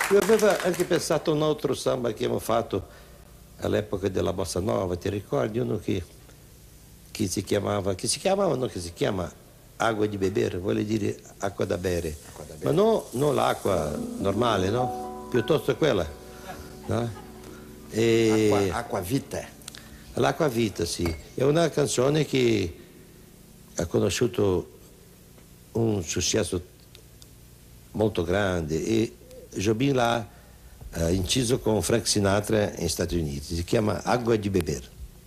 Io avevo anche pensato a un altro samba che abbiamo fatto all'epoca della Bossa Nova, ti ricordi? Uno che si chiamava, no, che si chiama Acqua di Bere, vuole dire acqua da bere. Acqua da bere. Ma no, non l'acqua normale, no? Piuttosto quella. No? Acqua vita. L'acqua vita, sì. È una canzone che ha conosciuto un successo molto grande e Jobim l'ha inciso con Frank Sinatra negli Stati Uniti. Si chiama Acqua di Beber.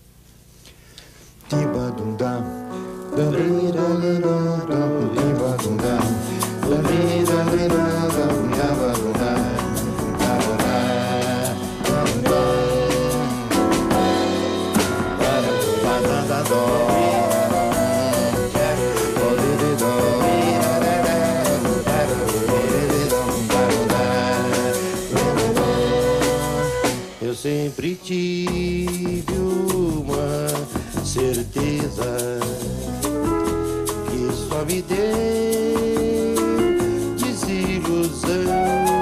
Eu sempre tive uma certeza que só me deu desilusão,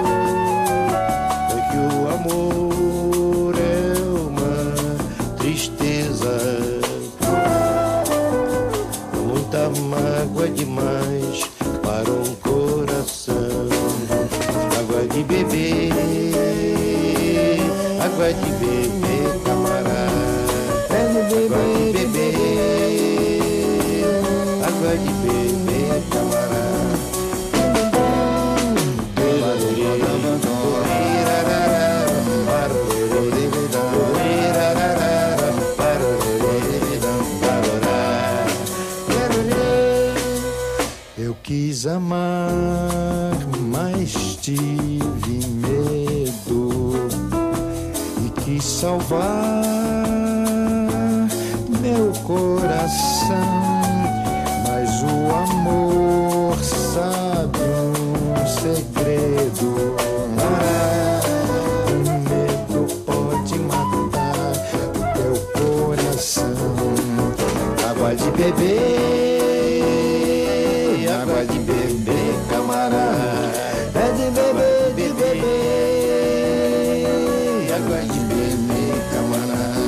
que o amor é uma tristeza, muita mágoa demais para um coração. Água de beber, água de beber, camarada. Água de beber, água de beber, camarada. Eu quis amar, mas tive medo e quis salvar meu coração, mas o amor sabe um segredo. O medo pode matar o teu coração. Água de beber, água de beber, camarada. É de beber, de beber, água de beber, camarada.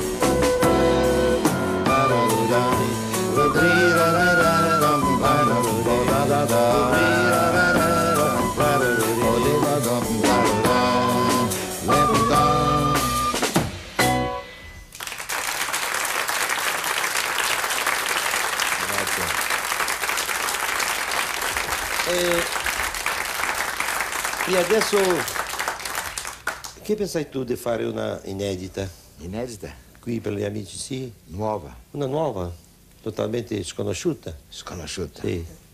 E adesso, che pensai tu di fare una inedita? Inedita? Qui per gli amici, sì? Nuova? Una nuova, totalmente sconosciuta. Sconosciuta? Sì.